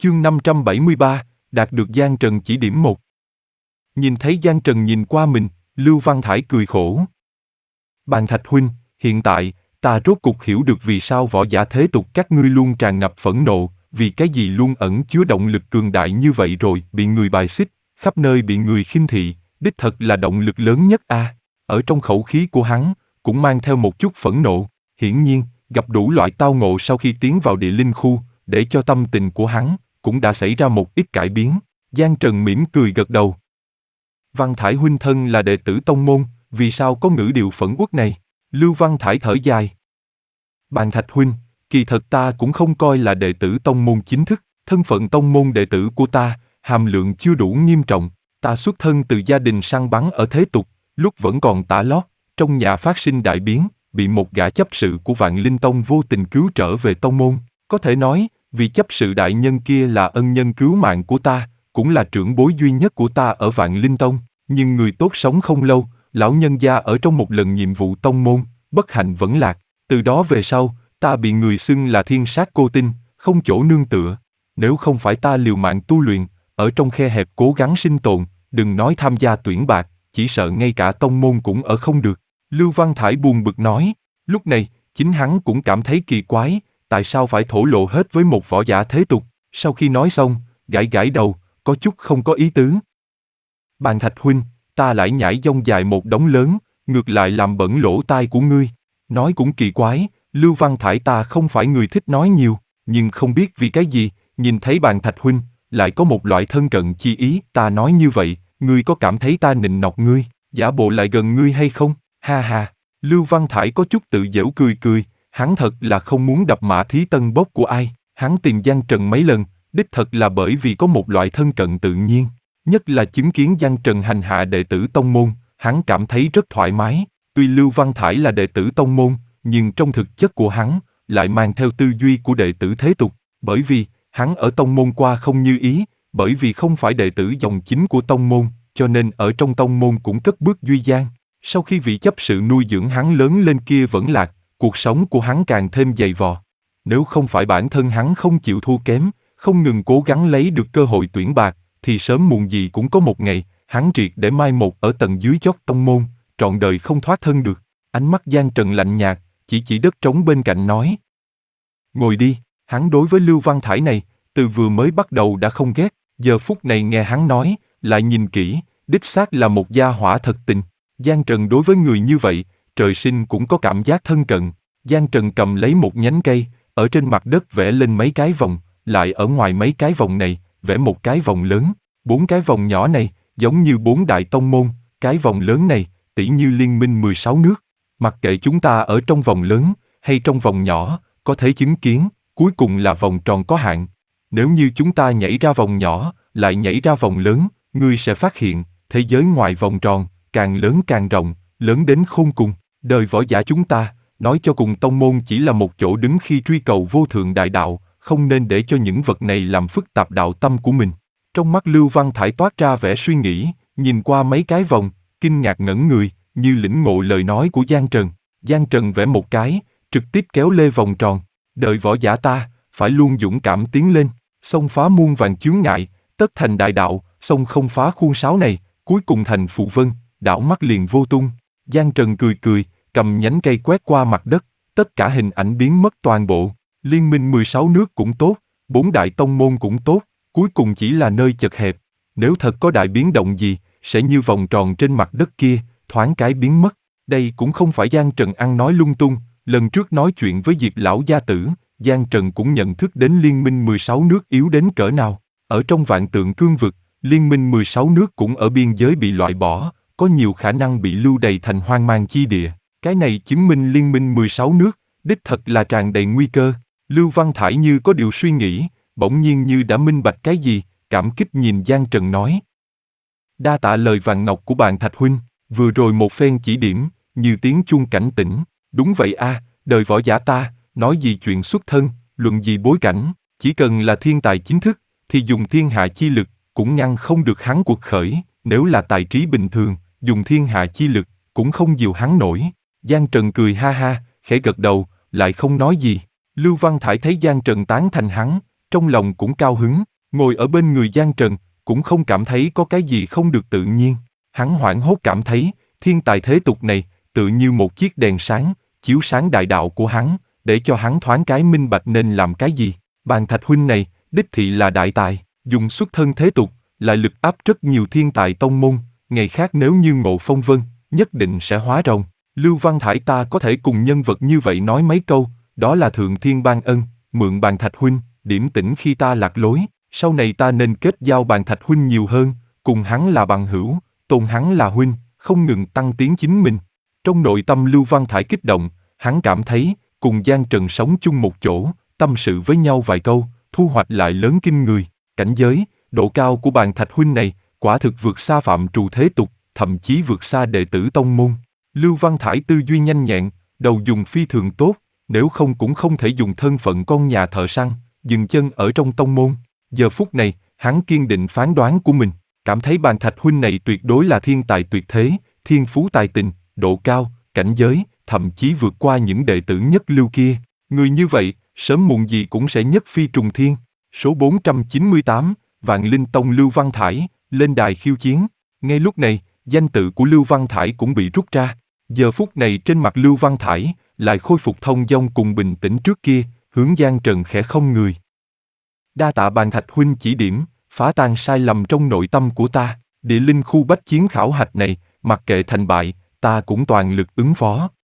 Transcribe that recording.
Chương 573, đạt được Giang Trần chỉ điểm 1. Nhìn thấy Giang Trần nhìn qua mình, Lưu Văn Thải cười khổ. Bàn Thạch huynh, hiện tại, ta rốt cục hiểu được vì sao võ giả thế tục các ngươi luôn tràn ngập phẫn nộ, vì cái gì luôn ẩn chứa động lực cường đại như vậy rồi, bị người bài xích, khắp nơi bị người khinh thị, đích thật là động lực lớn nhất a. Ở trong khẩu khí của hắn, cũng mang theo một chút phẫn nộ, hiển nhiên, gặp đủ loại tao ngộ sau khi tiến vào địa linh khu, để cho tâm tình của hắn cũng đã xảy ra một ít cải biến. Giang Trần mỉm cười gật đầu. Văn Thải huynh thân là đệ tử tông môn, vì sao có ngữ điệu phẫn uất này? Lưu Văn Thải thở dài. Bàn Thạch huynh, kỳ thật ta cũng không coi là đệ tử tông môn chính thức, thân phận tông môn đệ tử của ta, hàm lượng chưa đủ nghiêm trọng, ta xuất thân từ gia đình săn bắn ở thế tục, lúc vẫn còn tả lót, trong nhà phát sinh đại biến, bị một gã chấp sự của Vạn Linh Tông vô tình cứu trở về tông môn, có thể nói, vì chấp sự đại nhân kia là ân nhân cứu mạng của ta, cũng là trưởng bối duy nhất của ta ở Vạn Linh Tông, nhưng người tốt sống không lâu, lão nhân gia ở trong một lần nhiệm vụ tông môn, bất hạnh vẫn lạc, từ đó về sau, ta bị người xưng là thiên sát cô tinh, không chỗ nương tựa, nếu không phải ta liều mạng tu luyện, ở trong khe hẹp cố gắng sinh tồn, đừng nói tham gia tuyển bạc, chỉ sợ ngay cả tông môn cũng ở không được. Lưu Văn Thải buồn bực nói, lúc này, chính hắn cũng cảm thấy kỳ quái, tại sao phải thổ lộ hết với một võ giả thế tục, sau khi nói xong, gãi gãi đầu, có chút không có ý tứ. Bàn Thạch huynh, ta lại nhảy dông dài một đống lớn, ngược lại làm bẩn lỗ tai của ngươi. Nói cũng kỳ quái, Lưu Văn Thải ta không phải người thích nói nhiều, nhưng không biết vì cái gì, nhìn thấy Bàn Thạch huynh, lại có một loại thân cận chi ý, ta nói như vậy, ngươi có cảm thấy ta nịnh nọt ngươi, giả bộ lại gần ngươi hay không? Ha ha, Lưu Văn Thải có chút tự giễu cười cười, hắn thật là không muốn đập mã thí tân bốc của ai, hắn tìm Giang Trần mấy lần, đích thật là bởi vì có một loại thân cận tự nhiên, nhất là chứng kiến Giang Trần hành hạ đệ tử tông môn, hắn cảm thấy rất thoải mái, tuy Lưu Văn Thải là đệ tử tông môn, nhưng trong thực chất của hắn, lại mang theo tư duy của đệ tử thế tục, bởi vì, hắn ở tông môn qua không như ý, bởi vì không phải đệ tử dòng chính của tông môn, cho nên ở trong tông môn cũng cất bước duy gian. Sau khi vị chấp sự nuôi dưỡng hắn lớn lên kia vẫn lạc, cuộc sống của hắn càng thêm dày vò. Nếu không phải bản thân hắn không chịu thua kém, không ngừng cố gắng lấy được cơ hội tuyển bạc, thì sớm muộn gì cũng có một ngày, hắn triệt để mai một ở tầng dưới chót tông môn, trọn đời không thoát thân được. Ánh mắt Giang Trần lạnh nhạt, chỉ đất trống bên cạnh nói. Ngồi đi, hắn đối với Lưu Văn Thải này, từ vừa mới bắt đầu đã không ghét, giờ phút này nghe hắn nói, lại nhìn kỹ, đích xác là một gia hỏa thật tình. Giang Trần đối với người như vậy, trời sinh cũng có cảm giác thân cận. Giang Trần cầm lấy một nhánh cây, ở trên mặt đất vẽ lên mấy cái vòng, lại ở ngoài mấy cái vòng này, vẽ một cái vòng lớn. 4 cái vòng nhỏ này, giống như 4 đại tông môn, cái vòng lớn này, tỉ như liên minh 16 nước. Mặc kệ chúng ta ở trong vòng lớn, hay trong vòng nhỏ, có thể chứng kiến, cuối cùng là vòng tròn có hạn. Nếu như chúng ta nhảy ra vòng nhỏ, lại nhảy ra vòng lớn, ngươi sẽ phát hiện, thế giới ngoài vòng tròn, càng lớn càng rộng, lớn đến khôn cùng. Đời võ giả chúng ta, nói cho cùng tông môn chỉ là một chỗ đứng khi truy cầu vô thượng đại đạo, không nên để cho những vật này làm phức tạp đạo tâm của mình. Trong mắt Lưu Văn Thải toát ra vẻ suy nghĩ, nhìn qua mấy cái vòng, kinh ngạc ngẩn người, như lĩnh ngộ lời nói của Giang Trần. Giang Trần vẽ một cái, trực tiếp kéo lê vòng tròn. Đời võ giả ta, phải luôn dũng cảm tiến lên, xông phá muôn vàn chướng ngại, tất thành đại đạo, xông không phá khuôn sáo này, cuối cùng thành phù vân, đảo mắt liền vô tung. Giang Trần cười cười, cầm nhánh cây quét qua mặt đất, tất cả hình ảnh biến mất toàn bộ. Liên minh 16 nước cũng tốt, 4 đại tông môn cũng tốt, cuối cùng chỉ là nơi chật hẹp. Nếu thật có đại biến động gì, sẽ như vòng tròn trên mặt đất kia, thoáng cái biến mất. Đây cũng không phải Giang Trần ăn nói lung tung, lần trước nói chuyện với Diệp lão gia tử, Giang Trần cũng nhận thức đến liên minh 16 nước yếu đến cỡ nào. Ở trong vạn tượng cương vực, liên minh 16 nước cũng ở biên giới bị loại bỏ, có nhiều khả năng bị lưu đày thành hoang mang chi địa. Cái này chứng minh liên minh 16 nước, đích thật là tràn đầy nguy cơ. Lưu Văn Thải như có điều suy nghĩ, bỗng nhiên như đã minh bạch cái gì, cảm kích nhìn Giang Trần nói. Đa tạ lời vàng ngọc của bạn Thạch huynh, vừa rồi một phen chỉ điểm, như tiếng chuông cảnh tỉnh. Đúng vậy a, đời võ giả ta, nói gì chuyện xuất thân, luận gì bối cảnh, chỉ cần là thiên tài chính thức, thì dùng thiên hạ chi lực, cũng ngăn không được hắn cuộc khởi, nếu là tài trí bình thường, dùng thiên hạ chi lực, cũng không dìu hắn nổi. Giang Trần cười ha ha, khẽ gật đầu, lại không nói gì. Lưu Văn Thải thấy Giang Trần tán thành hắn, trong lòng cũng cao hứng, Ngồi ở bên người Giang Trần, cũng không cảm thấy có cái gì không được tự nhiên. Hắn hoảng hốt cảm thấy, thiên tài thế tục này, tự như một chiếc đèn sáng, chiếu sáng đại đạo của hắn, để cho hắn thoáng cái minh bạch nên làm cái gì. Bàn Thạch huynh này, đích thị là đại tài, dùng xuất thân thế tục, lại lực áp rất nhiều thiên tài tông môn, ngày khác nếu như ngộ phong vân, nhất định sẽ hóa rồng. Lưu Văn Thải ta có thể cùng nhân vật như vậy nói mấy câu, đó là thượng thiên ban ân, mượn Bàn Thạch huynh, điểm tĩnh khi ta lạc lối, sau này ta nên kết giao Bàn Thạch huynh nhiều hơn, cùng hắn là bằng hữu, tôn hắn là huynh, không ngừng tăng tiến chính mình. Trong nội tâm Lưu Văn Thải kích động, hắn cảm thấy, cùng Giang Trần sống chung một chỗ, tâm sự với nhau vài câu, thu hoạch lại lớn kinh người. Cảnh giới, độ cao của Bàn Thạch huynh này, quả thực vượt xa phạm trù thế tục, thậm chí vượt xa đệ tử tông môn. Lưu Văn Thải tư duy nhanh nhẹn, đầu dùng phi thường tốt, nếu không cũng không thể dùng thân phận con nhà thợ săn, dừng chân ở trong tông môn. Giờ phút này, hắn kiên định phán đoán của mình, cảm thấy Bàn Thạch huynh này tuyệt đối là thiên tài tuyệt thế, thiên phú tài tình, độ cao, cảnh giới, thậm chí vượt qua những đệ tử nhất lưu kia. Người như vậy, sớm muộn gì cũng sẽ nhất phi trùng thiên. Số 498, Vạn Linh Tông Lưu Văn Thải, lên đài khiêu chiến. Ngay lúc này, danh tự của Lưu Văn Thải cũng bị rút ra. Giờ phút này trên mặt Lưu Văn Thải, lại khôi phục thông dong cùng bình tĩnh trước kia, hướng Giang Trần khẽ không người. Đa tạ Bàn Thạch huynh chỉ điểm, phá tan sai lầm trong nội tâm của ta. Địa linh khu bách chiến khảo hạch này, mặc kệ thành bại, ta cũng toàn lực ứng phó.